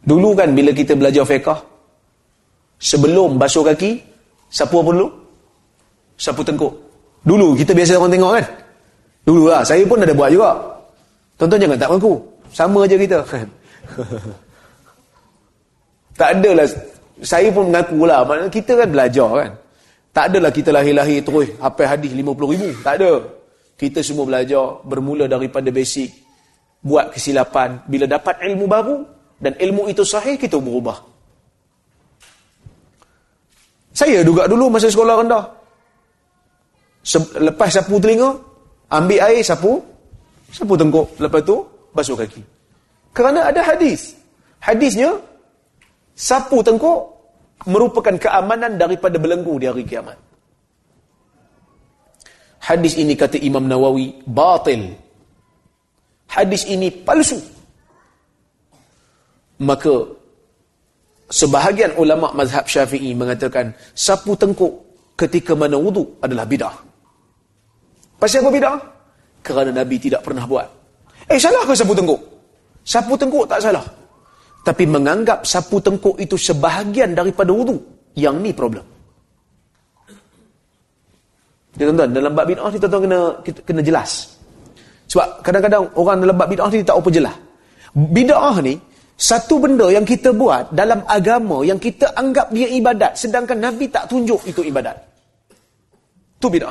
Dulu kan bila kita belajar fiqh, sebelum basuh kaki, sapu apa dulu? Sapu tengkuk. Dulu kita biasa orang tengok kan? Dulu lah, saya pun ada buat juga. Tuan-tuan jangan tak mengaku. Sama je kita. Tak adalah, saya pun mengaku lah. Maknanya kita kan belajar kan. Tak adalah kita lahir-lahir terus hafal hadis 50,000. Tak ada. Kita semua belajar bermula daripada basic. Buat kesilapan. Bila dapat ilmu baru dan ilmu itu sahih, kita berubah. Saya juga dulu masa sekolah rendah. Lepas sapu telinga, ambil air sapu tengkuk. Lepas tu basuh kaki. Kerana ada hadis. Hadisnya, sapu tengkuk merupakan keamanan daripada belenggu di hari kiamat. Hadis ini kata Imam Nawawi batil. Hadis ini palsu. Maka sebahagian ulama mazhab Syafi'i mengatakan sapu tengkuk ketika mana wudu adalah bid'ah. Pasal apa bid'ah? Kerana Nabi tidak pernah buat. Salah ke sapu tengkuk? Sapu tengkuk tak salah. Tapi menganggap sapu tengkuk itu sebahagian daripada wudu, yang ni problem. Ya, tuan-tuan, dalam bab bid'ah ni tuan-tuan kena jelas. Sebab kadang-kadang orang dalam bab bid'ah ni tak apa jelas. Bid'ah ni satu benda yang kita buat dalam agama yang kita anggap dia ibadat, sedangkan Nabi tak tunjuk itu ibadat. Tu bid'ah.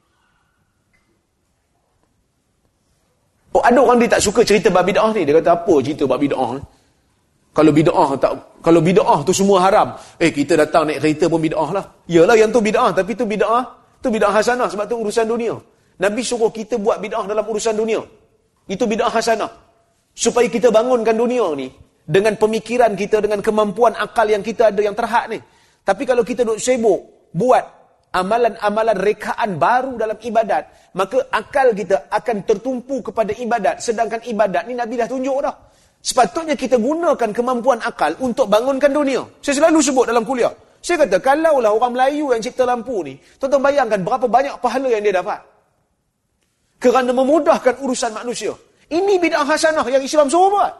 Ada orang dia tak suka cerita bab bid'ah ni. Dia kata apa cerita bab bid'ah ni? Kalau bid'ah tu semua haram. Kita datang naik kereta pun bid'ah lah. Yalah yang tu bid'ah, tapi tu bid'ah hasanah sebab tu urusan dunia. Nabi suruh kita buat bid'ah dalam urusan dunia. Itu bid'ah hasanah. Supaya kita bangunkan dunia ni dengan pemikiran kita, dengan kemampuan akal yang kita ada yang terhad ni. Tapi kalau kita duk sibuk buat amalan-amalan rekaan baru dalam ibadat, maka akal kita akan tertumpu kepada ibadat, sedangkan ibadat ni Nabi dah tunjuk dah. Sepatutnya kita gunakan kemampuan akal untuk bangunkan dunia. Saya selalu sebut dalam kuliah. Saya kata, kalaulah orang Melayu yang cipta lampu ni, tuan-tuan bayangkan berapa banyak pahala yang dia dapat. Kerana memudahkan urusan manusia. Ini bid'ah hasanah yang Islam suruh buat.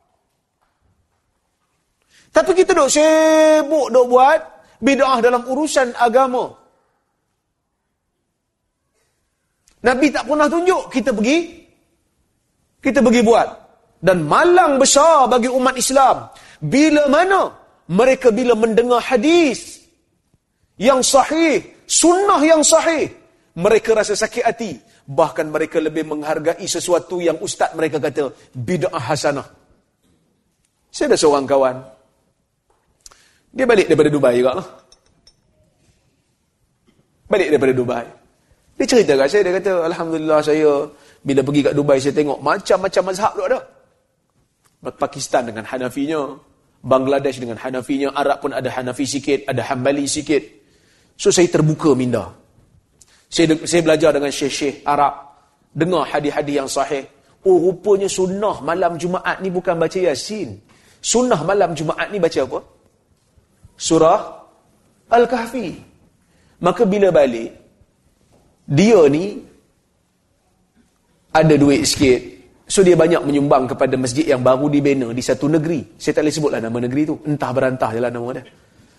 Tapi kita duk sibuk duk buat bid'ah dalam urusan agama. Nabi tak pernah tunjuk, kita pergi buat. Dan malang besar bagi umat Islam. Bila mendengar hadis yang sahih, sunnah yang sahih, mereka rasa sakit hati. Bahkan mereka lebih menghargai sesuatu yang ustaz mereka kata bid'ah hasanah. Saya ada seorang kawan. Dia balik daripada Dubai juga lah. Dia cerita kat saya, dia kata, Alhamdulillah saya bila pergi kat Dubai saya tengok macam-macam mazhab tu ada. Pakistan dengan Hanafinya, Bangladesh dengan Hanafinya, Arab pun ada Hanafi sikit, ada Hambali sikit. So saya terbuka minda. Saya belajar dengan syekh-syekh Arab, dengar hadis-hadis yang sahih. Rupanya sunnah malam Jumaat ni bukan baca Yasin. Sunnah malam Jumaat ni baca apa? Surah Al-Kahfi. Maka bila balik, dia ni ada duit sikit. So dia banyak menyumbang kepada masjid yang baru dibina di satu negeri. Saya tak boleh sebutlah nama negeri tu. Entah berantah je lah nama dia.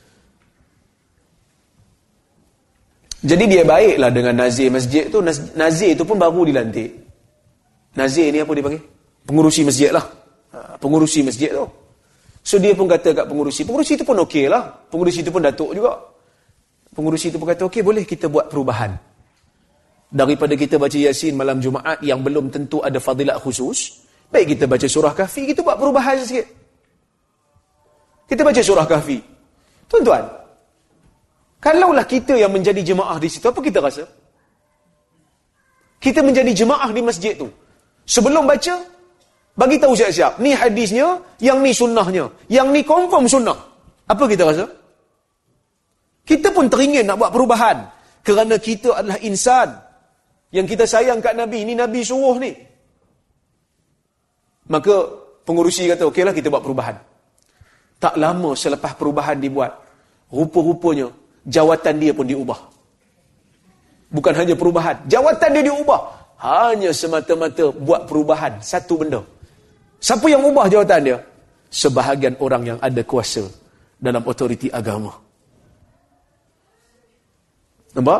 Jadi dia baiklah dengan nazir masjid tu. Nazir tu pun baru dilantik. Nazir ni apa dia panggil? Pengurusi masjid lah. Pengurusi masjid tu. So dia pun kata kat pengurusi tu pun okey lah. Pengurusi tu pun datuk juga. Pengurusi tu pun kata okey, boleh kita buat perubahan. Daripada kita baca Yasin malam Jumaat yang belum tentu ada fadilat khusus, baik kita baca surah Kahfi, kita buat perubahan sikit. Kita baca surah Kahfi. Tuan-tuan, kalaulah kita yang menjadi jemaah di situ, apa kita rasa? Kita menjadi jemaah di masjid tu. Sebelum baca, bagi tahu siap-siap, ni hadisnya, yang ni sunnahnya, yang ni confirm sunnah. Apa kita rasa? Kita pun teringin nak buat perubahan. Kerana kita adalah insan yang kita sayang kat Nabi. Ini Nabi suruh ni. Maka pengurusi kata, okeylah kita buat perubahan. Tak lama selepas perubahan dibuat, rupa-rupanya jawatan dia pun diubah. Bukan hanya perubahan, jawatan dia diubah. Hanya semata-mata buat perubahan satu benda. Siapa yang ubah jawatan dia? sebahagian orang yang ada kuasa dalam otoriti agama. Nampak?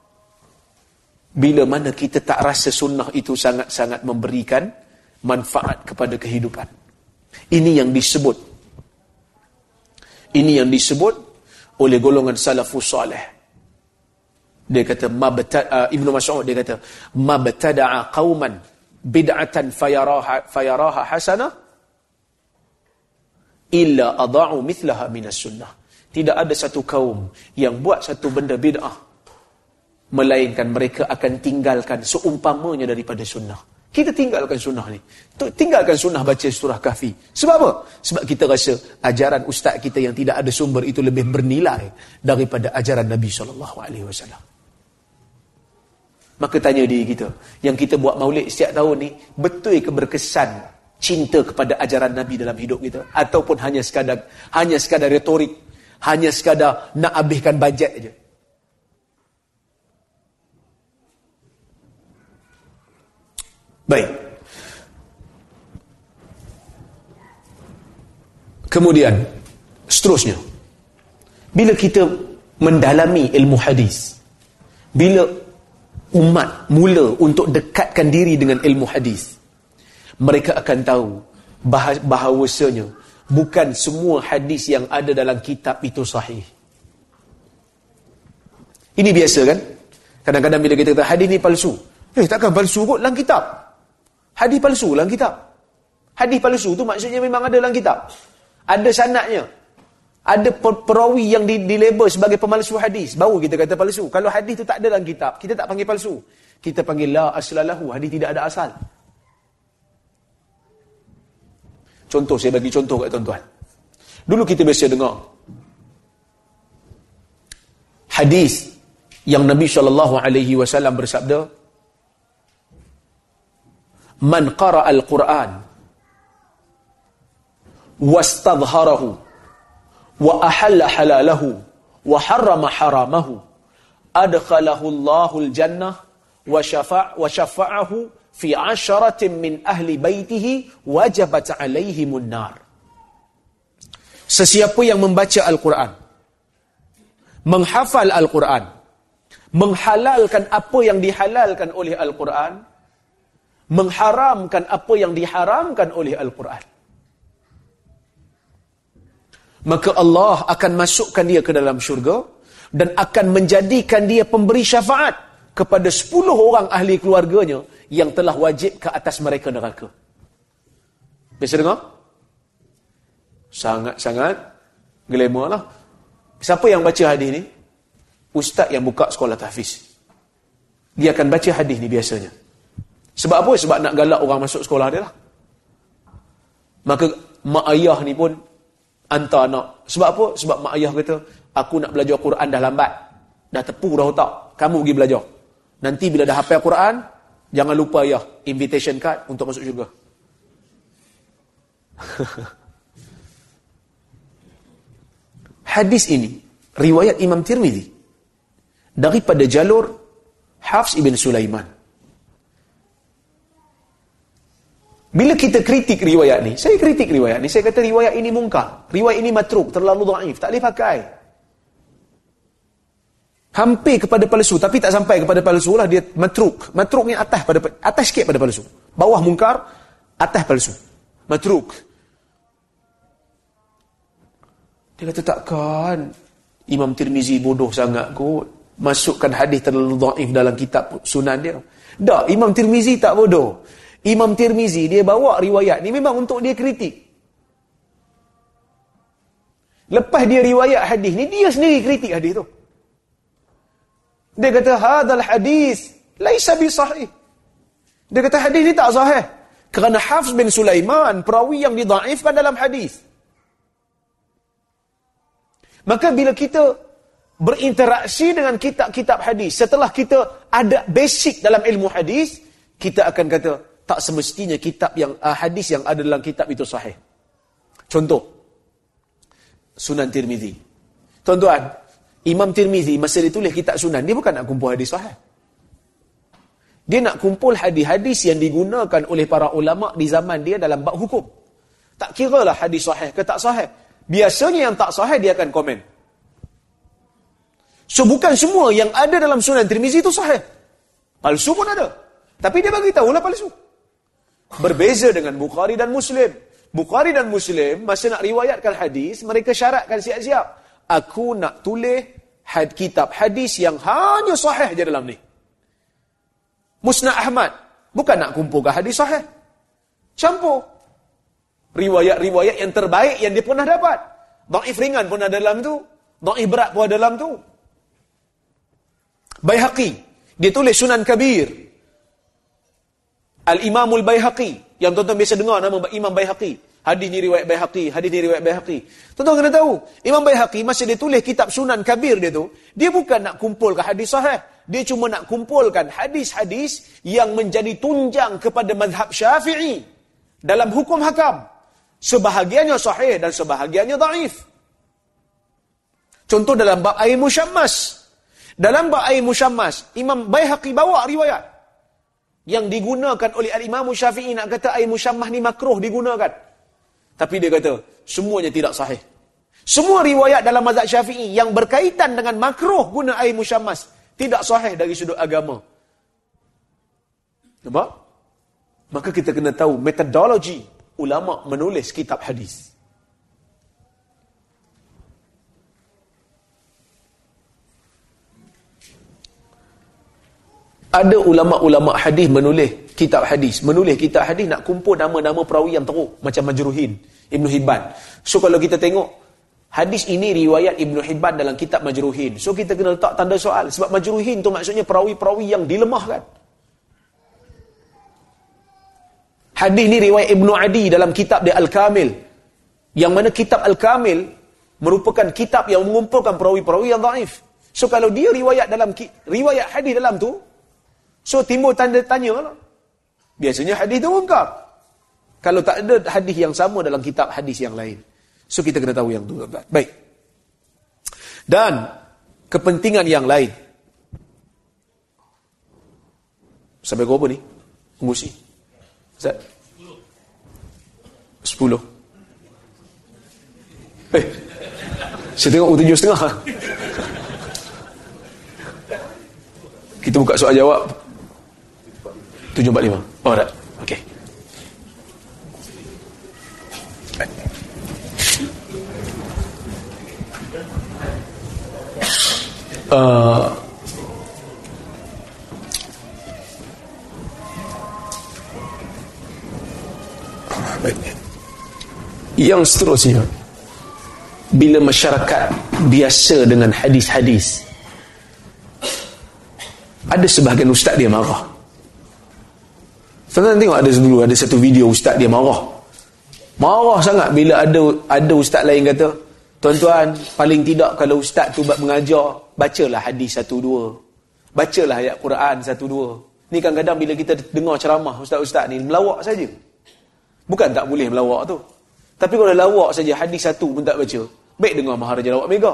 Bila mana kita tak rasa sunnah itu sangat-sangat memberikan manfaat kepada kehidupan. Ini yang disebut oleh golongan salafus salih. Dia kata Ibnu Mas'ud dia kata mabtada'a qauman bid'atan fayaraha hasanah illa adha'u mithlaha minas sunnah. Tidak ada satu kaum yang buat satu benda bid'ah melainkan mereka akan tinggalkan seumpamanya daripada sunnah. Kita tinggalkan sunnah ni. Tinggalkan sunnah baca surah Kahfi. Sebab apa? Sebab kita rasa ajaran ustaz kita yang tidak ada sumber itu lebih bernilai daripada ajaran Nabi SAW. Maka tanya diri kita, yang kita buat maulid setiap tahun ni, betul ke berkesan cinta kepada ajaran Nabi dalam hidup kita? Ataupun hanya sekadar retorik, hanya sekadar nak habiskan bajet aja? Baik. Kemudian, seterusnya, bila kita mendalami ilmu hadis, bila umat mula untuk dekatkan diri dengan ilmu hadis, mereka akan tahu bahawasanya bukan semua hadis yang ada dalam kitab itu sahih. Ini biasa kan? Kadang-kadang bila kita kata hadis ni palsu, takkan palsu kot dalam kitab. Hadis palsu dalam kitab. Hadis palsu tu maksudnya memang ada dalam kitab. Ada sanadnya. Ada perawi yang dilabel sebagai pemalsu hadis. Baru kita kata palsu. Kalau hadis tu tak ada dalam kitab, kita tak panggil palsu. Kita panggil la aslalahu. Hadis tidak ada asal. Contoh, saya bagi contoh kat tuan-tuan. Dulu kita biasa dengar hadis yang Nabi SAW bersabda, man qara al-Quran wastadharahu wa ahalla halalahu wa harrama haramahu adkhalahu Allahul jannah wa syafa'ahu fi 'asharatin min ahli baitihi wajabat 'alaihimun nar. Sesiapa yang membaca Al-Quran, menghafal Al-Quran, menghalalkan apa yang dihalalkan oleh Al-Quran, mengharamkan apa yang diharamkan oleh Al-Quran, maka Allah akan masukkan dia ke dalam syurga dan akan menjadikan dia pemberi syafaat kepada 10 orang ahli keluarganya yang telah wajib ke atas mereka neraka. Biasa dengar? Sangat-sangat glamour lah. Siapa yang baca hadis ni? Ustaz yang buka sekolah tahfiz. Dia akan baca hadis ni biasanya. Sebab apa? Sebab nak galak orang masuk sekolah dia lah. Maka mak ayah ni pun hantar anak. Sebab apa? Sebab mak ayah kata, aku nak belajar Quran dah lambat. Dah tepu dah otak. Kamu pergi belajar. Nanti bila dah hafal Quran, jangan lupa ayah, invitation card untuk masuk syurga. Hadis ini, riwayat Imam Tirmizi, daripada jalur Hafs ibn Sulaiman. Bila kita kritik riwayat ni, saya kritik riwayat ni, saya kata riwayat ini mungkar, riwayat ini matruk, terlalu dhaif, tak boleh pakai. Hampir kepada palsu, tapi tak sampai kepada palsu lah, dia matruk. Matruk ni atas sikit pada palsu. Bawah mungkar, atas palsu. Matruk. Dia kata takkan Imam Tirmizi bodoh sangat kot, masukkan hadis terlalu dhaif dalam kitab sunan dia. Tak, Imam Tirmizi tak bodoh. Imam Tirmizi dia bawa riwayat ni memang untuk dia kritik. Lepas dia riwayat hadis ni, dia sendiri kritik hadis tu. Dia kata hadzal hadis laisa bi sahih. Dia kata hadis ni tak sahih kerana Hafs bin Sulaiman perawi yang didhaifkan dalam hadis. Maka bila kita berinteraksi dengan kitab-kitab hadis, setelah kita ada basic dalam ilmu hadis, kita akan kata tak semestinya kitab yang hadis yang ada dalam kitab itu sahih. Contoh, Sunan Tirmizi. Tuan-tuan, Imam Tirmizi masa dia tulis kitab Sunan, dia bukan nak kumpul hadis sahih. Dia nak kumpul hadis-hadis yang digunakan oleh para ulama di zaman dia dalam bab hukum. Tak kiralah hadis sahih ke tak sahih. Biasanya yang tak sahih dia akan komen. So bukan semua yang ada dalam Sunan Tirmizi itu sahih. Palsu pun ada. Tapi dia bagi tahulah palsu. Berbeza dengan Bukhari dan Muslim. Bukhari dan Muslim masa nak riwayatkan hadis, mereka syaratkan siap-siap. Aku nak tulis kitab hadis yang hanya sahih je dalam ni. Musnad Ahmad bukan nak kumpulkan hadis sahih. Campur riwayat-riwayat yang terbaik yang dia pernah dapat. Dhaif ringan pun ada dalam tu, dhaif berat pun ada dalam tu. Baihaqi, dia tulis Sunan Kabir. Al-Imamul Baihaqi, yang tuan-tuan biasa dengar nama Imam Baihaqi. Hadis ni riwayat Baihaqi, hadis ni riwayat Baihaqi. Tuan-tuan kena tahu, Imam Baihaqi masa dia tulis kitab Sunan Kabir dia tu, dia bukan nak kumpulkan hadis sahih. Dia cuma nak kumpulkan hadis-hadis yang menjadi tunjang kepada mazhab Syafi'i dalam hukum hakam. Sebahagiannya sahih dan sebahagiannya dhaif. Contoh dalam bab air musyammas. Dalam bab air musyammas, Imam Baihaqi bawa riwayat yang digunakan oleh Al-Imam Syafi'i nak kata air musyammas ni makruh digunakan. Tapi dia kata, semuanya tidak sahih. Semua riwayat dalam mazhab Syafi'i yang berkaitan dengan makruh guna air musyammas tidak sahih dari sudut agama. Nampak? Maka kita kena tahu metodologi ulama menulis kitab hadis. Ada ulama-ulama hadis menulis kitab hadis nak kumpul nama-nama perawi yang teruk macam Majruhin, Ibn Hibban. So kalau kita tengok hadis ini riwayat Ibn Hibban dalam kitab Majruhin, so kita kena letak tanda soal, sebab Majruhin tu maksudnya perawi-perawi yang dilemahkan. Hadis ni riwayat Ibnu Adi dalam kitab dia Al-Kamil. Yang mana kitab Al-Kamil merupakan kitab yang mengumpulkan perawi-perawi yang dhaif. So kalau dia riwayat dalam riwayat hadis dalam tu, so timbul tanda tanya lah. Biasanya hadis tu lengkap. Kalau tak ada hadis yang sama dalam kitab hadis yang lain. So kita kena tahu yang tu. Baik. Dan kepentingan yang lain. Sampai ke apa ni? Pengusi. Ustaz? 10. Saya tengok 7.30. Kita buka soal jawab 7.45. Oh dah. Okey. Yang seterusnya, bila masyarakat biasa dengan hadis-hadis, ada sebahagian ustaz dia marah. Tuan-tuan tengok ada satu video ustaz dia marah sangat bila ada ustaz lain kata, tuan-tuan, paling tidak kalau ustaz tu buat mengajar, bacalah hadis 1-2, bacalah ayat Quran 1-2. Ni kadang-kadang bila kita dengar ceramah ustaz-ustaz ni melawak saja. Bukan tak boleh melawak tu, tapi kalau lawak saja hadis 1 pun tak baca, baik dengar Maharaja Lawak Mega.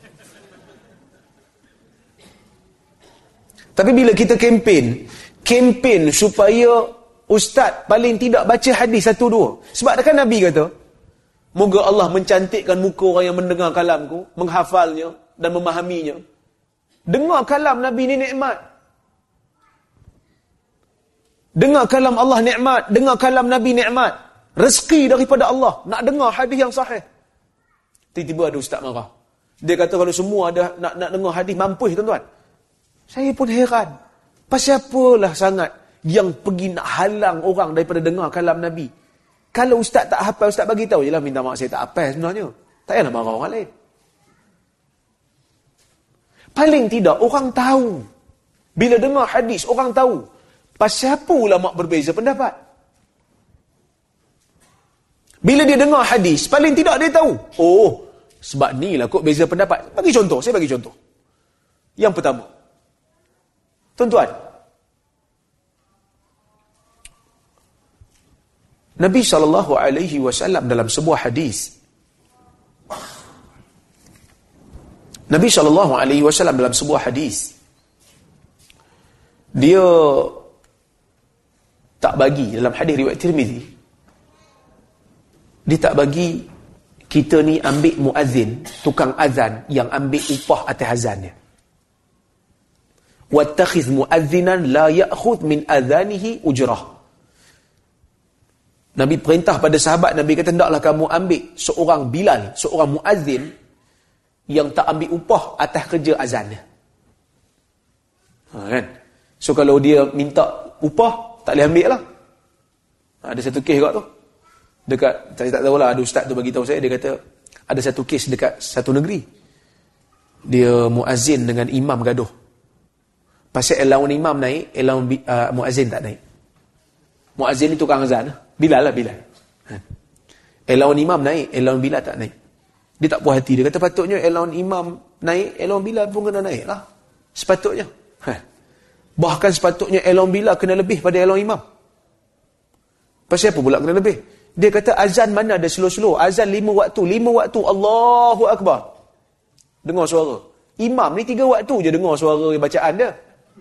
Tapi bila kita kempen supaya ustaz paling tidak baca hadis 1-2. Sebab kan Nabi kata, moga Allah mencantikkan muka orang yang mendengar kalamku, menghafalnya dan memahaminya. Dengar kalam Nabi ni nikmat. Dengar kalam Allah nikmat, dengar kalam Nabi nikmat. Rezeki daripada Allah, nak dengar hadis yang sahih. Tiba-tiba ada ustaz marah. Dia kata kalau semua ada nak dengar hadis mampus, tuan-tuan. Saya pun heran. Pasal apalah sangat yang pergi nak halang orang daripada dengar kalam Nabi? Kalau ustaz tak hafal, ustaz bagi tahu jelah, minta maaf saya tak hafal sebenarnya. Tak payahlah marah orang lain. Paling tidak orang tahu. Bila dengar hadis, orang tahu. Pasal apa ulama berbeza pendapat? Bila dia dengar hadis, paling tidak dia tahu. Oh, sebab ni lah kok beza pendapat. Saya bagi contoh. Yang pertama. Tuan-tuan. Nabi SAW dalam sebuah hadis. Nabi SAW dalam sebuah hadis. Dia tak bagi dalam hadis riwayat Tirmizi. Dia tak bagi kita ni ambil muazzin, tukang azan yang ambil upah atas azan dia. Wattakhiz muazzinan la ya'khudh min azanihi ujrah. Nabi perintah pada sahabat, Nabi kata, hendaklah kamu ambil seorang Bilal, seorang muazzin yang tak ambil upah atas kerja azan dia. Kan? So kalau dia minta upah, tak boleh ambil lah. Ada satu kes kat tu. Dekat, saya tak tahulah, ada ustaz tu bagi tahu saya, dia kata ada satu kes dekat satu negeri. Dia muazzin dengan imam gaduh. Pasal allowance imam naik, allowance muazzin tak naik. Muazzin ni tukang azan, Bilal lah, Bilal. Allowance imam naik, allowance Bilal tak naik. Dia tak puas hati, dia kata patutnya allowance imam naik, allowance Bilal pun kena naik lah. Sepatutnya. Bahkan sepatutnya allowance Bilal kena lebih pada allowance imam. Pasal apa pula kena lebih? Dia kata azan mana ada slow-slow. Azan 5 waktu. 5 waktu. Allahu Akbar. Dengar suara. Imam ni 3 waktu je dengar suara bacaan dia.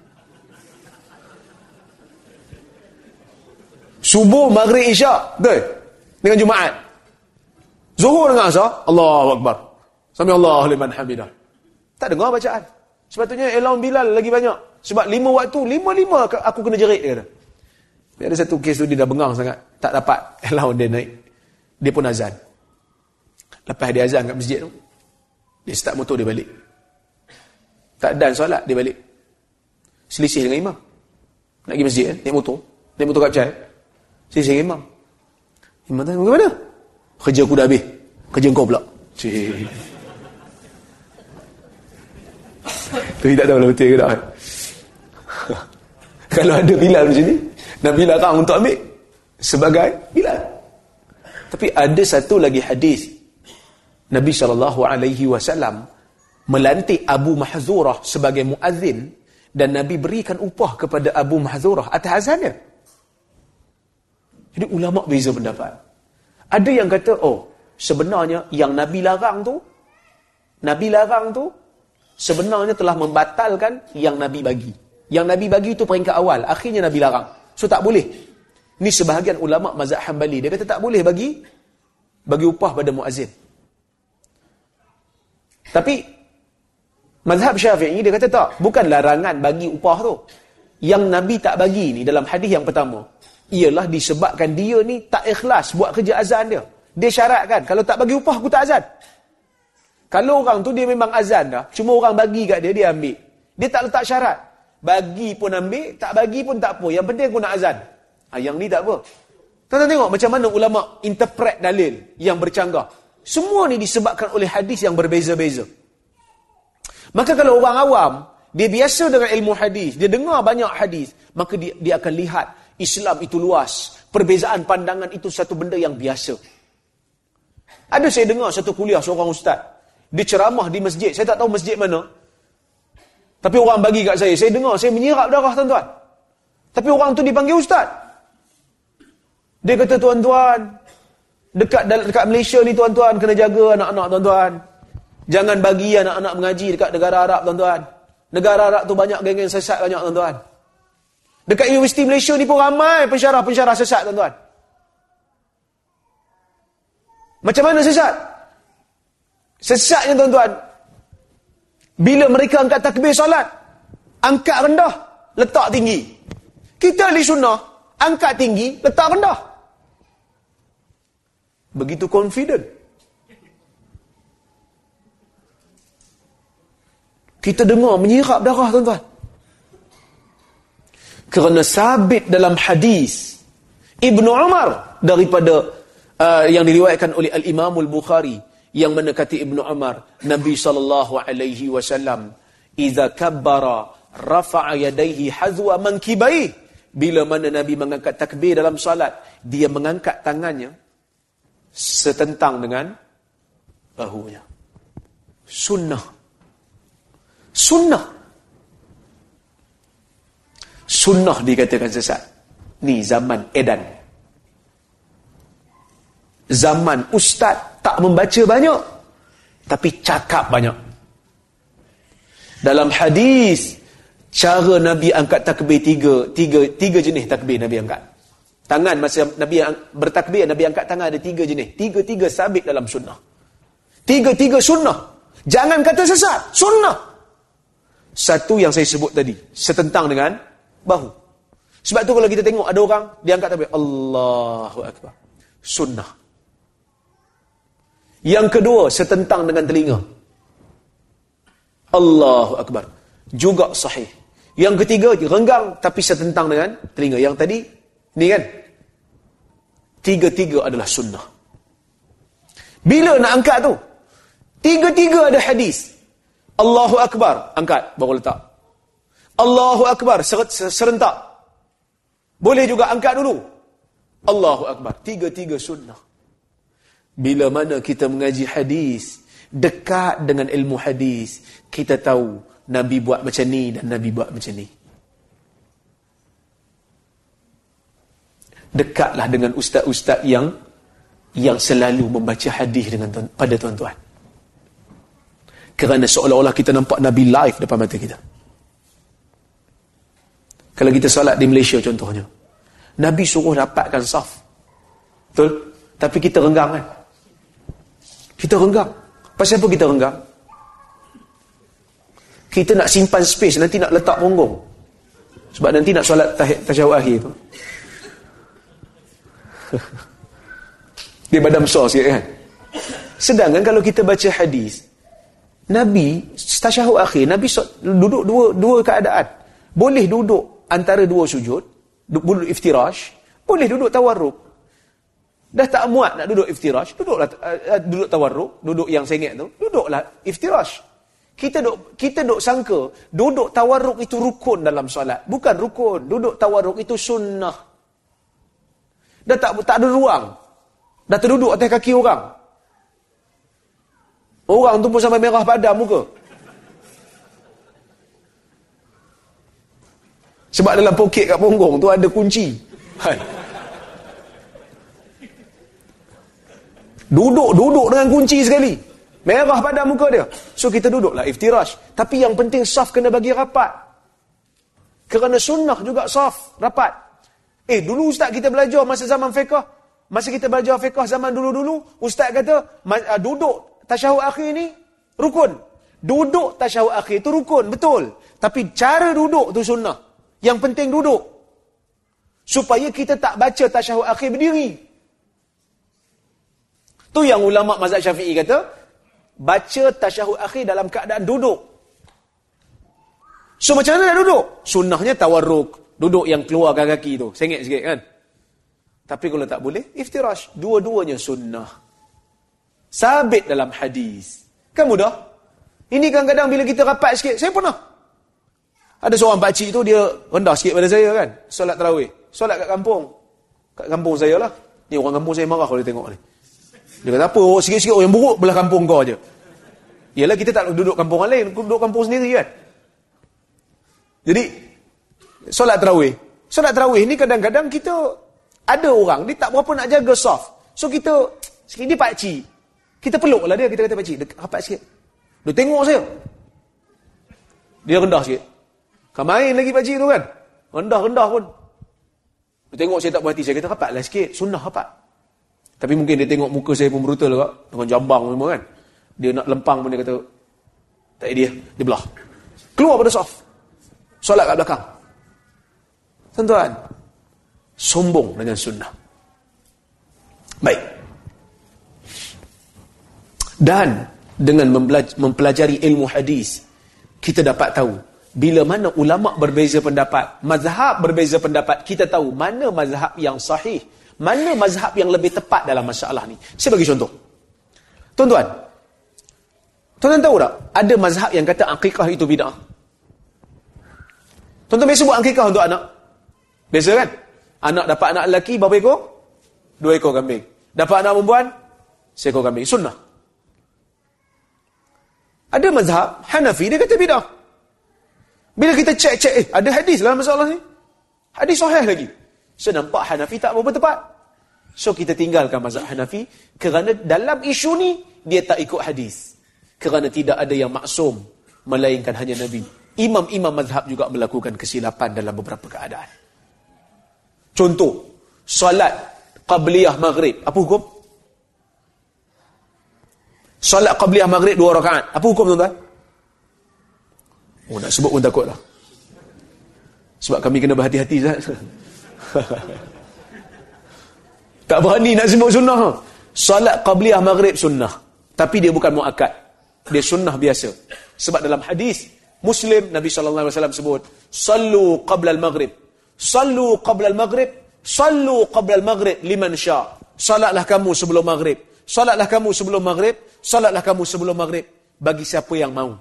Subuh, maghrib, isyak. Betul? Dengan Jumaat. Zuhur dengan asar. Allahu Akbar. Sami Allahu liman hamidah. Tak dengar bacaan. Sepatutnya allowance Bilal lagi banyak. Sebab 5 waktu. 5 aku kena jerit, dia kata. Ada satu kes tu dia dah bengang sangat. Tak dapat allowance dia naik. Dia pun azan. Lepas dia azan kat masjid tu, dia start motor dia balik. Tak dan solat, dia balik. Selisih dengan imam. Nak pergi masjid, naik motor. Naik motor kat Chai. Selisih dengan imam. Imam tanya, bagaimana? Kerja aku dah habis. Kerja kau pula. Cik. Tapi tak tahu lah betul ke tak. Kalau ada Bilal macam ni, Nabi larang untuk ambil sebagai Bilal. Tapi ada satu lagi hadis. Nabi SAW melantik Abu Mahzurah sebagai muazzin dan Nabi berikan upah kepada Abu Mahzurah atas azannya. Jadi ulama beza pendapat. Ada yang kata, oh, sebenarnya yang Nabi larang tu sebenarnya telah membatalkan yang Nabi bagi. Yang Nabi bagi itu peringkat awal, akhirnya Nabi larang. So tak boleh. Ni sebahagian ulama mazhab Hanbali, dia kata tak boleh bagi upah pada muazzin. Tapi mazhab Syafi'i dia kata tak, bukan larangan bagi upah tu. Yang Nabi tak bagi ni dalam hadis yang pertama, ialah disebabkan dia ni tak ikhlas buat kerja azan dia. Dia syaratkan, kalau tak bagi upah aku tak azan. Kalau orang tu dia memang azan dah, cuma orang bagi kat dia, dia ambil. Dia tak letak syarat. Bagi pun ambil, tak bagi pun tak apa. Yang penting aku nak azan. Yang ni tak apa. Tuan-tuan tengok macam mana ulama interpret dalil yang bercanggah. Semua ni disebabkan oleh hadis yang berbeza-beza. Maka kalau orang awam, dia biasa dengan ilmu hadis, dia dengar banyak hadis, maka dia akan lihat Islam itu luas. Perbezaan pandangan itu satu benda yang biasa. Ada saya dengar satu kuliah seorang ustaz. Dia ceramah di masjid. Saya tak tahu masjid mana. Tapi orang bagi kat saya dengar, saya menyirap darah tuan-tuan. Tapi orang tu dipanggil ustaz. Dia kata, tuan-tuan, dekat Malaysia ni tuan-tuan, kena jaga anak-anak tuan-tuan. Jangan bagi anak-anak mengaji dekat negara Arab tuan-tuan. Negara Arab tu banyak geng-geng sesat banyak tuan-tuan. Dekat Universiti Malaysia ni pun ramai pensyarah-pensyarah sesat tuan-tuan. Macam mana sesat? Sesatnya tuan-tuan, bila mereka angkat takbir solat, angkat rendah, letak tinggi. Kita ahli sunnah, angkat tinggi, letak rendah. Begitu confident. Kita dengar menyirap darah tuan-tuan. Kerana sabit dalam hadis Ibnu Umar daripada yang diriwayatkan oleh Al-Imam Al-Bukhari, yang mendekati Ibnu Umar, Nabi SAW, "Idza kabbara rafa'a yadayhi hazwa mankibai." Bila mana Nabi mengangkat takbir dalam salat, dia mengangkat tangannya setentang dengan bahunya. Sunnah. Sunnah. Sunnah dikatakan sesat. Ni zaman edan. Zaman ustaz tak membaca banyak, tapi cakap banyak. Dalam hadis, cara Nabi angkat takbir tiga jenis takbir Nabi angkat. Tangan masa Nabi bertakbir, Nabi angkat tangan ada 3 jenis. 3-3 sabit dalam sunnah. 3-3 sunnah. Jangan kata sesat. Sunnah. Satu yang saya sebut tadi, setentang dengan bahu. Sebab tu kalau kita tengok ada orang, dia angkat takbir, Allahu Akbar. Sunnah. Yang kedua, setentang dengan telinga. Allahu Akbar. Juga sahih. Yang ketiga, renggang tapi setentang dengan telinga. Yang tadi, ni kan? 3-3 adalah sunnah. Bila nak angkat tu? 3-3 ada hadis. Allahu Akbar, angkat, baru letak. Allahu Akbar, serentak. Boleh juga angkat dulu. Allahu Akbar, 3-3 sunnah. Bila mana kita mengaji hadis, dekat dengan ilmu hadis, kita tahu Nabi buat macam ni dan Nabi buat macam ni. Dekatlah dengan ustaz-ustaz yang selalu membaca hadis pada tuan-tuan. Kerana seolah-olah kita nampak Nabi live depan mata kita. Kalau kita solat di Malaysia contohnya, Nabi suruh rapatkan saf. Betul? Tapi kita renggang kan? Kita renggang. Pasal apa kita renggang? Kita nak simpan space, nanti nak letak punggung. Sebab nanti nak solat tasyahud akhir tu. Dia badan besar sikit kan. Sedangkan kalau kita baca hadis, Nabi tasyahud akhir, Nabi duduk dua keadaan. Boleh duduk antara dua sujud, duduk iftirash, boleh duduk tawarruk. Dah tak muat nak duduk iftirash, duduklah duduk tawarruk, duduk yang sengit tu, duduklah iftirash. Kita duk sangka duduk tawarruk itu rukun dalam solat. Bukan rukun, duduk tawarruk itu sunnah. Dah tak ada ruang. Dah terduduk atas kaki orang. Orang tu pun sampai merah padam muka. Sebab dalam poket kat punggung tu ada kunci. Duduk dengan kunci sekali. Merah padam muka dia. So kita duduklah iftirash. Tapi yang penting saf kena bagi rapat. Kerana sunnah juga saf, rapat. Dulu ustaz kita belajar masa zaman fiqh. Masa kita belajar fiqh zaman dulu-dulu, ustaz kata, duduk tasyahud akhir ni rukun. Duduk tasyahud akhir tu rukun, betul. Tapi cara duduk tu sunnah. Yang penting duduk. Supaya kita tak baca tasyahud akhir berdiri. Tu yang ulama mazhab Syafi'i kata, baca tasyahud akhir dalam keadaan duduk. So macam mana nak duduk? Sunnahnya tawarruk. Duduk yang keluarkan kaki tu. Sengit sikit kan? Tapi kalau tak boleh, iftirash. Dua-duanya sunnah. Sabit dalam hadis. Kan mudah? Ini kadang-kadang bila kita rapat sikit, saya pernah. Ada seorang pakcik tu, dia rendah sikit pada saya kan. Solat tarawih. Solat kat kampung. Kat kampung saya lah. Ni orang kampung saya marah kalau dia tengok ni. Dia kata apa, sikit-sikit orang yang buruk belah kampung kau je. Yalah kita tak duduk kampung orang lain, duduk kampung sendiri kan. Jadi, solat tarawih. Solat tarawih ni kadang-kadang kita, ada orang, dia tak berapa nak jaga saf. So kita, sikit dia pakcik. Kita peluk lah dia, kita kata pakcik, rapat sikit. Dia tengok saya. Dia rendah sikit. Kan main lagi pakcik tu kan. Rendah-rendah pun. Dia tengok saya tak berhati, saya kata rapatlah sikit, sunnah rapat. Tapi mungkin dia tengok muka saya pun brutal juga. Dengan jambang semua kan. Dia nak lempang pun dia kata, tak dia belah. Keluar pada saf. Solat kat belakang. Tuan-tuan, sombong dengan sunnah. Baik. Dan dengan mempelajari ilmu hadis, kita dapat tahu bila mana ulama berbeza pendapat, mazhab berbeza pendapat, kita tahu mana mazhab yang sahih, mana mazhab yang lebih tepat dalam masalah ni. Saya bagi contoh. Tuan-tuan tahu tak? Ada mazhab yang kata akikah itu bid'ah. Tuan-tuan biasa buat akikah untuk anak? Biasa kan? Anak dapat anak lelaki berapa ekor? 2 ekor kambing. Dapat anak perempuan? 1 ekor kambing. Sunnah. Ada mazhab Hanafi, dia kata bid'ah. Bila kita cek, ada hadis dalam masalah ni. Hadis sahih lagi. So nampak Hanafi tak berapa tepat. So kita tinggalkan mazhab Hanafi kerana dalam isu ni dia tak ikut hadis. Kerana tidak ada yang maksum melainkan hanya Nabi. Imam-imam mazhab juga melakukan kesilapan dalam beberapa keadaan. Contoh, solat qabliyah maghrib, apa hukum? Solat qabliyah maghrib 2 rakaat, apa hukum tuan-tuan? Oh, nak sebut pun takut lah. Sebab kami kena berhati-hati, Zat. Tak berani nak sebut sunnah. Solat qabliyah maghrib sunnah, tapi dia bukan muakkad. Dia sunnah biasa. Sebab dalam hadis Muslim, Nabi SAW sebut, sallu qabla al-maghrib, sallu qabla al-maghrib, sallu qabla al-maghrib liman sya'. Salatlah kamu sebelum maghrib, salatlah kamu sebelum maghrib, salatlah kamu sebelum maghrib, bagi siapa yang mahu.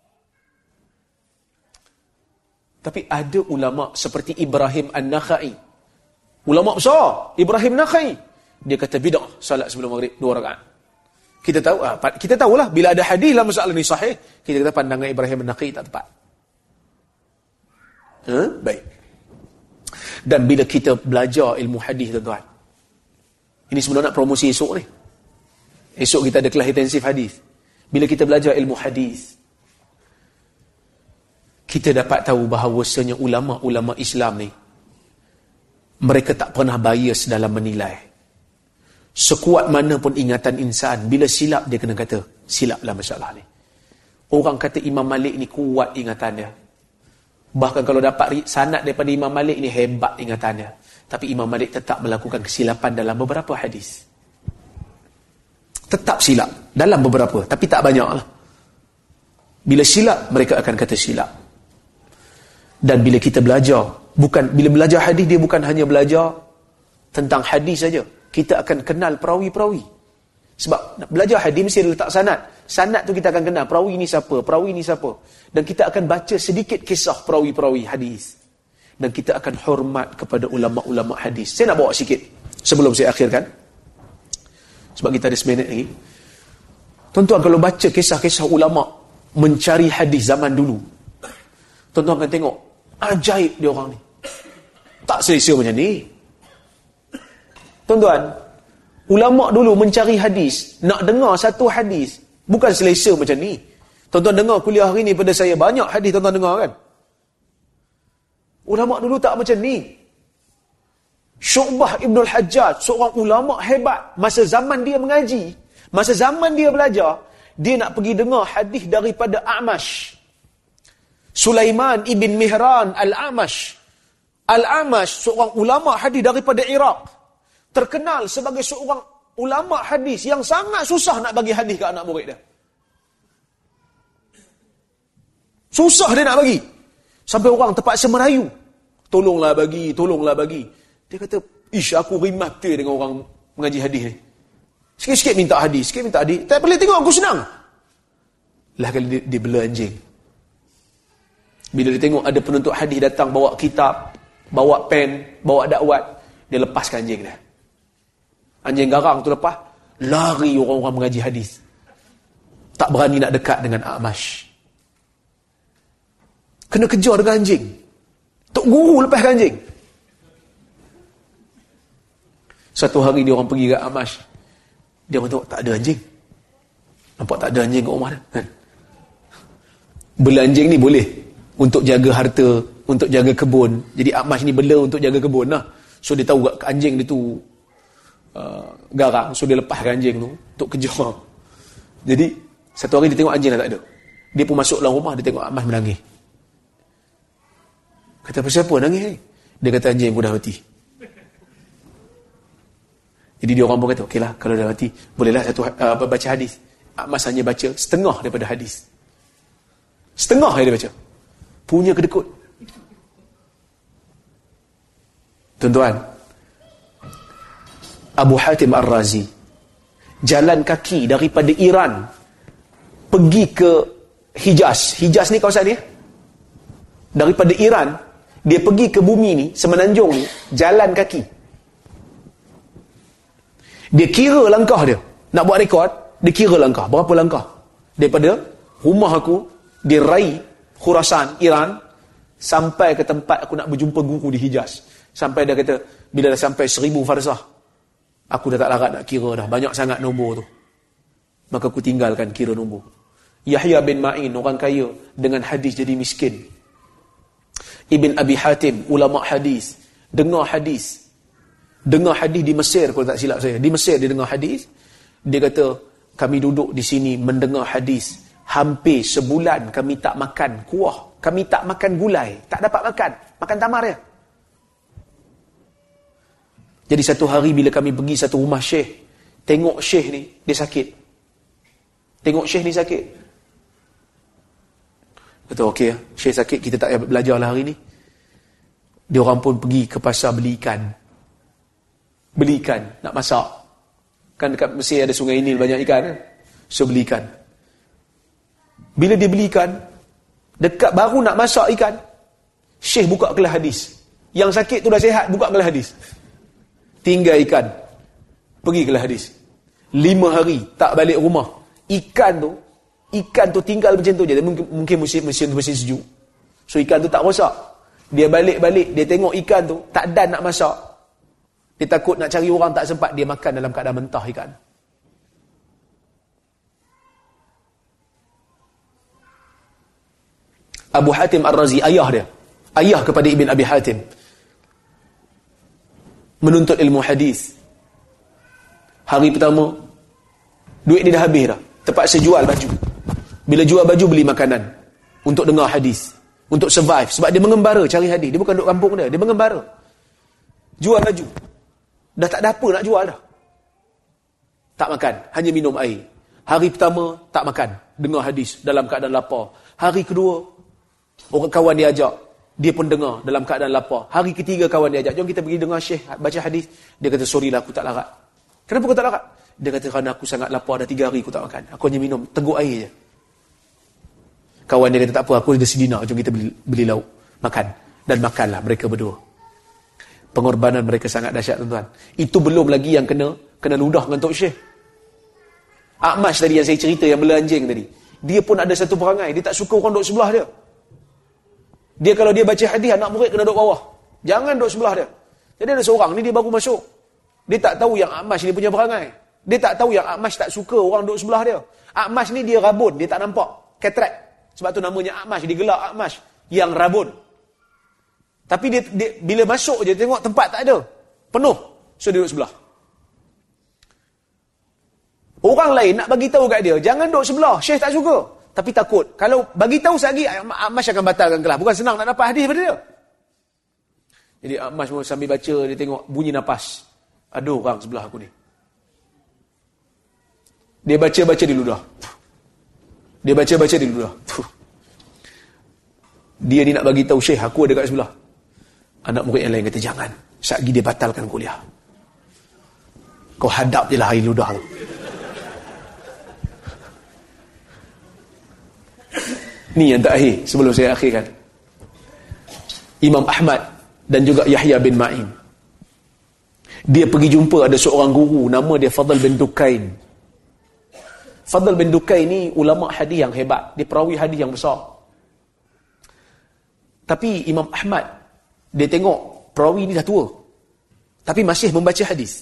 Tapi ada ulama seperti Ibrahim An-Nakhai, ulama besar, Ibrahim Nakhai, dia kata bid'ah salat sebelum maghrib 2 rakaat. Kita tahulah bila ada hadis dalam masalah ni sahih, kita kata pandangan Ibrahim An-Nakhai tak tepat. Baik. Dan bila kita belajar ilmu hadis, tuan-tuan, ini sebenarnya nak promosi esok ni. Esok kita ada kelas intensif hadis. Bila kita belajar ilmu hadis, kita dapat tahu bahawasanya ulama-ulama Islam ni, mereka tak pernah bias dalam menilai. Sekuat mana pun ingatan insan, bila silap dia kena kata silaplah masalah ni. Orang kata Imam Malik ni kuat ingatannya, bahkan kalau dapat sanad daripada Imam Malik ni hebat ingatannya, tapi Imam Malik tetap melakukan kesilapan dalam beberapa hadis. Tetap silap dalam beberapa, tapi tak banyak lah. Bila silap, mereka akan kata silap. Dan bila kita belajar, bila belajar hadis, dia bukan hanya belajar tentang hadis saja. Kita akan kenal perawi-perawi. Sebab nak belajar hadis mesti letak sanad. Sanad tu kita akan kenal perawi ni siapa, perawi ni siapa. Dan kita akan baca sedikit kisah perawi-perawi hadis. Dan kita akan hormat kepada ulama-ulama hadis. Saya nak bawa sikit sebelum saya akhirkan, sebab kita ada 9 minit lagi. Tuan-tuan, kalau baca kisah-kisah ulama mencari hadis zaman dulu, tuan-tuan akan tengok ajaib dia orang ni. Tak selesa macam ni. Tuan-tuan, ulama dulu mencari hadis, nak dengar satu hadis, bukan selesa macam ni. Tuan-tuan dengar kuliah hari ni pada saya, banyak hadis tuan-tuan dengar kan? Ulama dulu tak macam ni. Syu'bah Ibn al-Hajjaj, seorang ulama hebat. Masa zaman dia mengaji, masa zaman dia belajar, dia nak pergi dengar hadis daripada A'mash. Sulaiman ibn Mihran Al-A'mash. Al-A'mash, seorang ulama hadis daripada Iraq. Terkenal sebagai seorang ulama hadis yang sangat susah nak bagi hadis ke anak murid dia. Susah dia nak bagi. Sampai orang terpaksa merayu. Tolonglah bagi, tolonglah bagi. Dia kata, ish, aku rimat dengan orang mengaji hadis ni. Sikit-sikit minta hadis, sikit minta hadis. Tak boleh tengok, aku senang. Lah kali dia bela anjing. Bila dia tengok ada penuntut hadis datang bawa kitab, bawa pen, bawa dakwat, dia lepaskan anjing dia. Anjing garang tu lepas, lari orang-orang mengaji hadis. Tak berani nak dekat dengan A'mash. Kena kejar dengan anjing. Tok guru lepaskan anjing. Satu hari dia orang pergi ke A'mash. Dia orang tengok tak ada anjing. Nampak tak ada anjing kat rumah dia. Kan? Bela anjing ni boleh untuk jaga harta, untuk jaga kebun. Jadi A'mash ni bela untuk jaga kebun lah. So dia tahu anjing dia tu garang. So dia lepaskan anjing tu untuk kejar. Jadi satu hari dia tengok anjing dah tak ada. Dia pun masuk dalam rumah, dia tengok A'mash menangis. Kata, siapa nangis ni? Dia kata, anjing pun dah mati. Jadi dia orang pun kata, okeylah, kalau dah mati, bolehlah satu baca hadis. A'mash hanya baca setengah daripada hadis. Setengah yang dia baca. Punya kedekut. Tuan-tuan, Abu Hatim Ar-Razi jalan kaki daripada Iran pergi ke Hijaz. Hijaz ni kawasan ni. Daripada Iran, dia pergi ke bumi ni, semenanjung ni, jalan kaki. Dia kira langkah dia. Nak buat rekod, dia kira langkah. Berapa langkah? Daripada rumah aku, dia Rai, Khurasan, Iran, sampai ke tempat aku nak berjumpa guru di Hijaz. Sampai dia kata, bila dah sampai 1000 farsah, aku dah tak larat nak kira dah. Banyak sangat nombor tu. Maka aku tinggalkan kira nombor. Yahya bin Ma'in, orang kaya, dengan hadis jadi miskin. Ibn Abi Hatim, ulama hadis, dengar hadis. dengar hadis di Mesir, kalau tak silap saya. Di Mesir dia dengar hadis. Dia kata, kami duduk di sini mendengar hadis. Hampir sebulan kami tak makan kuah. Kami tak makan gulai. Tak dapat makan. Makan tamar je. Jadi satu hari bila kami pergi satu rumah syekh, tengok syekh ni, dia sakit. Tengok syekh ni sakit. Kata, okey, syekh sakit, kita tak payah belajar lah hari ni. Dia orang pun pergi ke pasar beli ikan. Beli ikan, nak masak. Kan dekat Mesir ada sungai Nil, banyak ikan. So beli ikan. Bila dia beli ikan, dekat baru nak masak ikan, syekh buka kelas hadis. Yang sakit tu dah sihat, buka kelas hadis. Tinggal ikan. Pergi kelas hadis. 5 hari tak balik rumah. Ikan tu tinggal macam tu je. Mungkin mesin sejuk. So ikan tu tak rosak. Dia balik-balik, dia tengok ikan tu tak dan nak masak. Dia takut nak cari orang tak sempat, dia makan dalam keadaan mentah ikan. Abu Hatim Ar-Razi, ayah kepada Ibn Abi Hatim, menuntut ilmu hadis. Hari pertama, duit dia dah habis dah. Terpaksa jual baju. Bila jual baju, beli makanan untuk dengar hadis, untuk survive. Sebab dia mengembara cari hadis. Dia bukan duduk kampung dia mengembara. Jual baju. Dah tak ada apa nak jual dah. Tak makan, hanya minum air. Hari pertama tak makan, dengar hadis dalam keadaan lapar. Hari kedua, orang kawan dia ajak, dia pun dengar dalam keadaan lapar. Hari ketiga kawan dia ajak, jom kita pergi dengar syekh baca hadis. Dia kata, sorry lah, aku tak larat. Kenapa kau tak larat? Dia kata, kerana aku sangat lapar, dah 3 hari aku tak makan. Aku hanya minum teguk air je. Kawan dia kata, tak apa, aku ada sedina, jom kita beli lauk, makan. Dan makanlah mereka berdua. Pengorbanan mereka sangat dahsyat, tuan-tuan. Itu belum lagi yang kena ludah dengan Tok Syekh. Akmash tadi yang saya cerita, yang bela anjing tadi, dia pun ada satu perangai, dia tak suka orang duduk sebelah dia. Dia kalau dia baca hadis, anak murid kena duduk bawah. Jangan duduk sebelah dia. Jadi ada seorang ni, dia baru masuk. Dia tak tahu yang Akmash ni punya perangai. Dia tak tahu yang Akmash tak suka orang duduk sebelah dia. Akmash ni dia rabun, dia tak nampak. Cataract. Sebab tu namanya Akmash, dia gelak Akmash. Yang rabun. Tapi dia bila masuk je, tengok tempat tak ada. Penuh. So dia duduk sebelah. Orang lain nak bagi tahu kat dia, jangan duduk sebelah, Syekh tak suka. Tapi takut. Kalau bagi tahu sekali, Akmash akan batalkan kelas. Bukan senang nak dapat hadis daripada dia. Jadi Akmash sambil baca, dia tengok bunyi nafas. Ada orang sebelah aku ni. Dia baca-baca di ludah. Dia baca-baca di ludah. Dia ni nak bagi tahu Syekh, aku ada kat sebelah. Anak murid yang lain kata, jangan. Satgi dia batalkan kuliah. Kau hadap je lah air ludah tu. Ni yang terakhir, sebelum saya akhirkan. Imam Ahmad dan juga Yahya bin Ma'in. Dia pergi jumpa ada seorang guru, nama dia Fadl bin Dukain. Fadl bin Dukain ni ulama hadis yang hebat. Dia perawi hadis yang besar. Tapi Imam Ahmad, dia tengok perawi ni dah tua, tapi masih membaca hadis.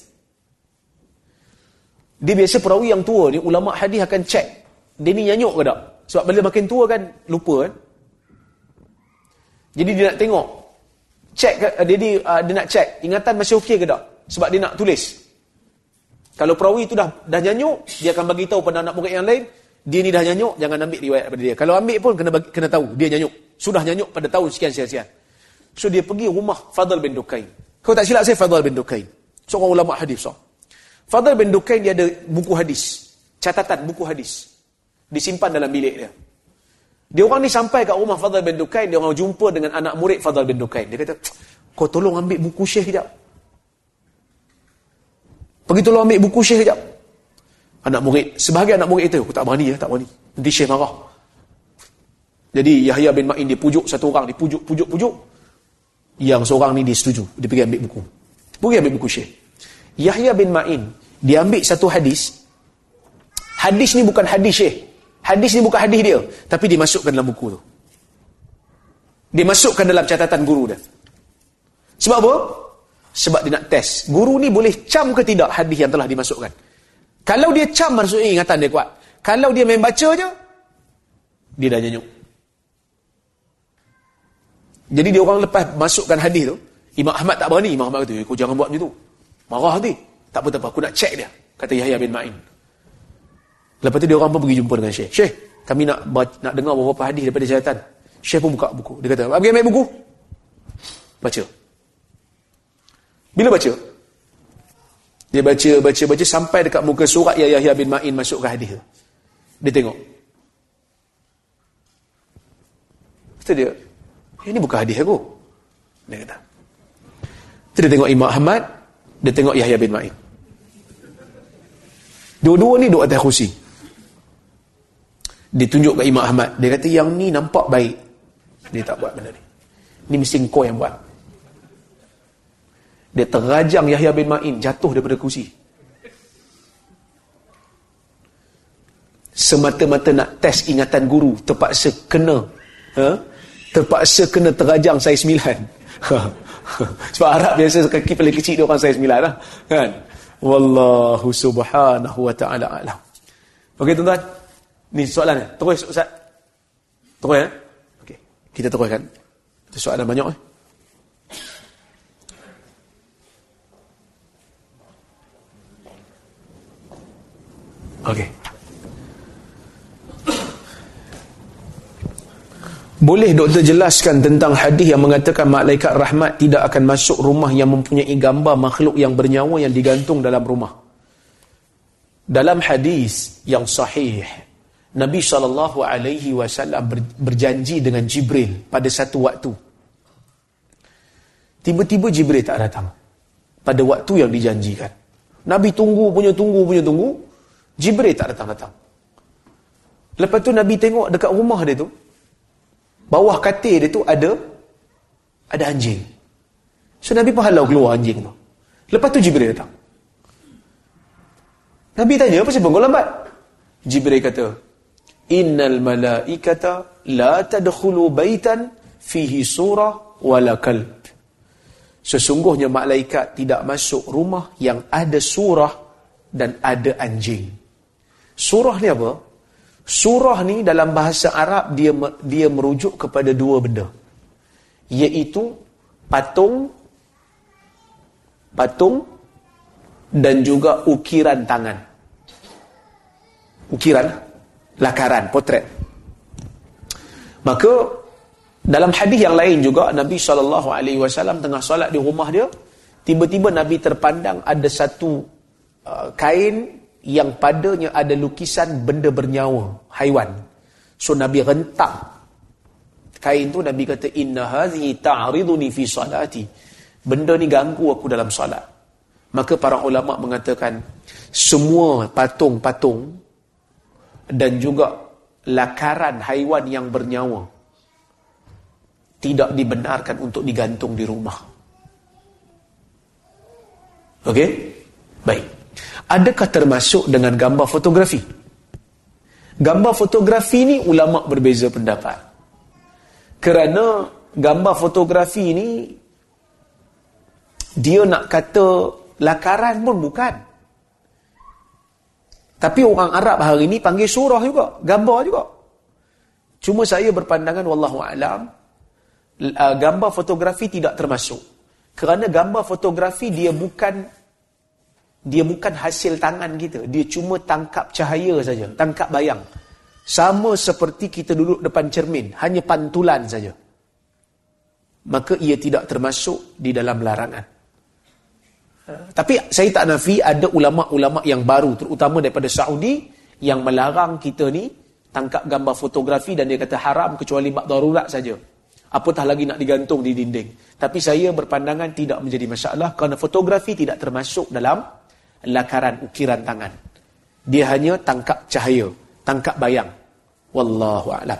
Dia biasa perawi yang tua ni, ulama hadis akan cek, dia ni nyanyuk ke tak? Sebab bila makin tua kan, lupa kan. Jadi dia nak tengok, cek, dia nak cek, ingatan masih okey ke tak? Sebab dia nak tulis. Kalau perawi tu dah nyanyuk, dia akan bagi tahu pada anak murid yang lain, dia ni dah nyanyuk, jangan ambil riwayat daripada dia. Kalau ambil pun kena tahu, dia nyanyuk. Sudah nyanyuk pada tahun sekian-sekian. So dia pergi rumah Fadl bin Dukain. Kau tak silap saya, Fadl bin Dukain, seorang ulama hadis besar. Fadl bin Dukain dia ada buku hadis, catatan buku hadis, disimpan dalam bilik dia. Dia orang ni sampai kat rumah Fadl bin Dukain, dia orang jumpa dengan anak murid Fadl bin Dukain. Dia kata, kau tolong ambil buku Syekh sekejap. Pergi tolong ambil buku Syekh sekejap. Sebahagian anak murid itu, aku tak berani. Nanti Syekh marah. Jadi Yahya bin Ma'in dia pujuk satu orang, dia pujuk. Yang seorang ni dia setuju, dia pergi ambil buku. Pergi ambil buku Syekh. Yahya bin Ma'in, dia ambil satu hadis. Hadis ni bukan hadis Syekh. Hadis ni bukan hadis dia, tapi dimasukkan dalam buku tu. Dimasukkan dalam catatan guru dia. Sebab apa? Sebab dia nak test. Guru ni boleh cam ke tidak hadis yang telah dimasukkan. Kalau dia cam, maksudnya ingatan dia kuat. Kalau dia main baca je, dia dah nyanyuk. Jadi dia orang lepas masukkan hadis tu, Imam Ahmad tak berani. Imam Ahmad kata, kau jangan buat macam tu. Marah hati. Tak apa, aku nak cek dia, kata Yahya bin Ma'in. Lepas tu dia orang pun pergi jumpa dengan Syekh. Syekh, kami nak dengar beberapa hadis daripada syaitan. Syekh pun buka buku. Dia kata, pergi ambil buku. Baca. Bila baca? Dia baca sampai dekat muka surat yang Yahya bin Ma'in masuk ke hadis. Dia tengok. Kata dia, ini bukan hadis aku. Dia kata. Dia tengok Imam Ahmad, dia tengok Yahya bin Ma'in. Dua-dua ni duduk atas kursi. Dia tunjuk ke Imam Ahmad. Dia kata, yang ni nampak baik. Dia tak buat benda ni. Ni mesti kau yang buat. Dia terajang Yahya bin Ma'in jatuh daripada kursi. Semata-mata nak test ingatan guru, terpaksa kena terajang saiz 9. Sebab Arab biasa kaki paling kecil dia orang saiz 9 lah, kan? Wallahu subhanahu wa ta'ala alam. Okey tuan-tuan, ni soalan ni. Terus Ustaz. Terus okey, kita teruskan. Soalan banyak Okey. Boleh doktor jelaskan tentang hadis yang mengatakan malaikat rahmat tidak akan masuk rumah yang mempunyai gambar makhluk yang bernyawa yang digantung dalam rumah? Dalam hadis yang sahih, Nabi SAW berjanji dengan Jibril pada satu waktu. Tiba-tiba Jibril tak datang pada waktu yang dijanjikan. Nabi tunggu. Jibril tak datang. Lepas tu Nabi tengok dekat rumah dia tu, bawah katil dia tu ada anjing. So Nabi pun halau keluar anjing tu. Lepas tu Jibril datang. Nabi tanya, apa sebab kau lambat? Jibril kata, innal malaikata la tadkhulu baitan fihi surah wala kalb. Sesungguhnya malaikat tidak masuk rumah yang ada surah dan ada anjing. Surah ni apa? Surah ni dalam bahasa Arab dia merujuk kepada dua benda, iaitu patung dan juga ukiran tangan. Ukiran, lakaran, potret. Maka dalam hadis yang lain juga Nabi SAW tengah solat di rumah dia, tiba-tiba Nabi terpandang ada satu kain yang padanya ada lukisan benda bernyawa, haiwan. So Nabi rentak kain tu, Nabi kata, inna hadhihi ta'riduni fi salati. Benda ni ganggu aku dalam solat. Maka para ulama mengatakan semua patung-patung dan juga lakaran haiwan yang bernyawa tidak dibenarkan untuk digantung di rumah. Okey? Baik. Adakah termasuk dengan gambar fotografi? Gambar fotografi ni ulama berbeza pendapat. Kerana gambar fotografi ni dia nak kata lakaran pun bukan. Tapi orang Arab hari ni panggil surah juga, gambar juga. Cuma saya berpandangan wallahu alam, gambar fotografi tidak termasuk. Kerana gambar fotografi dia bukan hasil tangan kita. Dia cuma tangkap cahaya saja, tangkap bayang. Sama seperti kita duduk depan cermin, hanya pantulan saja. Maka ia tidak termasuk di dalam larangan. Tapi saya tak nafi ada ulama-ulama yang baru, terutama daripada Saudi, yang melarang kita ni tangkap gambar fotografi dan dia kata haram kecuali bab darurat saja. Apatah lagi nak digantung di dinding. Tapi saya berpandangan tidak menjadi masalah kerana fotografi tidak termasuk dalam lakaran ukiran tangan. Dia hanya tangkap cahaya, tangkap bayang. Wallahu a'lam.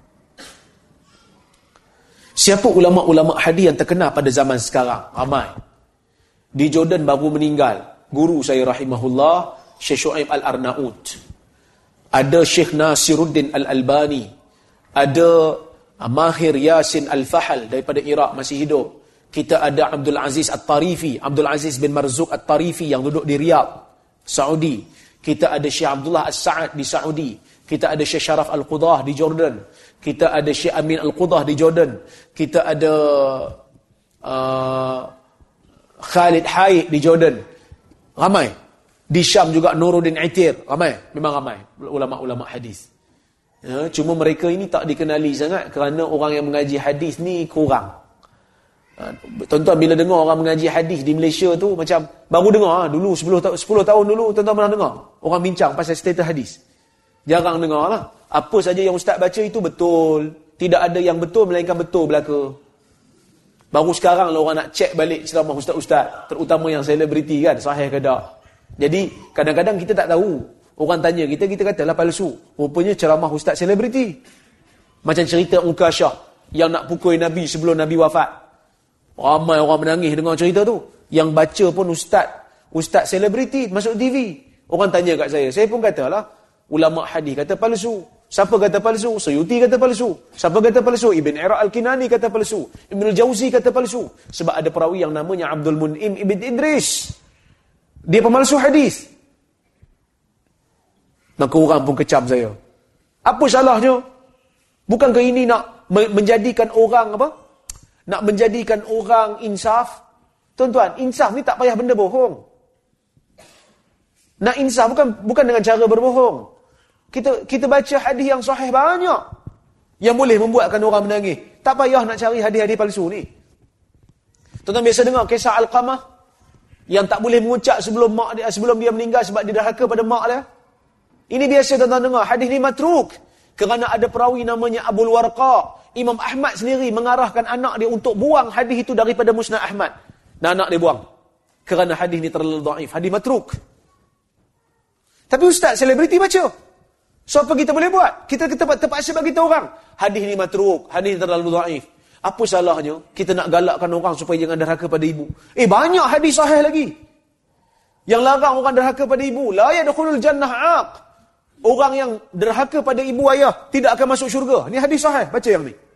Siapa ulama-ulama hadis yang terkenal pada zaman sekarang? Ramai. Di Jordan baru meninggal guru saya rahimahullah, Syekh Shu'aib Al-Arnaut. Ada Syekh Nasiruddin Al-Albani. Ada Mahir Yasin Al-Fahal daripada Iraq masih hidup. Kita ada Abdul Aziz At-Tarifi, Abdul Aziz bin Marzuq At-Tarifi yang duduk di Riyadh, Saudi. Kita ada Syekh Abdullah As-Sa'ad di Saudi. Kita ada Syekh Sharaf Al-Qudah di Jordan. Kita ada Syekh Amin Al-Qudah di Jordan. Kita ada Khalid Haid di Jordan, ramai. Di Syam juga Nuruddin Itir, ramai. Memang ramai ulama-ulama hadis. Ya, cuma mereka ini tak dikenali sangat kerana orang yang mengaji hadis ni kurang. Tuan-tuan bila dengar orang mengaji hadis di Malaysia tu macam baru dengar dulu 10 tahun dulu tuan-tuan pernah dengar orang bincang pasal status hadis. Jarang dengar lah. Apa saja yang ustaz baca itu betul. Tidak ada yang betul melainkan betul belaka. Baru sekarang lah orang nak cek balik ceramah ustaz-ustaz, terutama yang selebriti kan, sahih ke tak. Jadi kadang-kadang kita tak tahu. Orang tanya kita katalah palsu. Rupanya ceramah ustaz selebriti. Macam cerita Ukasyah yang nak pukul Nabi sebelum Nabi wafat. Ramai orang menangis dengar cerita tu. Yang baca pun ustaz selebriti masuk TV. Orang tanya kat saya pun katalah ulama hadis kata palsu. Siapa kata palsu? Suyuti kata palsu. Siapa kata palsu? Ibn Iraq Al-Kinani kata palsu. Ibn Al-Jawzi kata palsu. Sebab ada perawi yang namanya Abdul Mun'im Ibn Idris. Dia pemalsu hadis. Maka orang pun kecam saya. Apa salahnya? Bukankah ini nak menjadikan orang apa? Nak menjadikan orang insaf? Tuan-tuan, insaf ni tak payah benda bohong. Nak insaf bukan dengan cara berbohong. Kita baca hadis yang sahih banyak yang boleh membuatkan orang menangis. Tak payah nak cari hadis-hadis palsu ni. Tuan-tuan biasa dengar kisah Alqamah yang tak boleh mengucap sebelum dia meninggal sebab dia derhaka pada mak dia. Ini biasa tuan-tuan dengar. Hadis ni matruk kerana ada perawi namanya Abul Warqa. Imam Ahmad sendiri mengarahkan anak dia untuk buang hadis itu daripada Musnad Ahmad. Dan anak dia buang kerana hadis ni terlalu dhaif. Hadis matruk. Tapi ustaz selebriti baca. So apa kita boleh buat? Kita terpaksa bagi tahu orang hadis ni matruk, hadis ni terlalu dhaif. Apa salahnya kita nak galakkan orang supaya jangan derhaka pada ibu? Banyak hadis sahih lagi yang larang orang derhaka pada ibu. La yadkhulul jannah 'aq. Orang yang derhaka pada ibu ayah tidak akan masuk syurga. Ni hadis sahih, baca yang ni.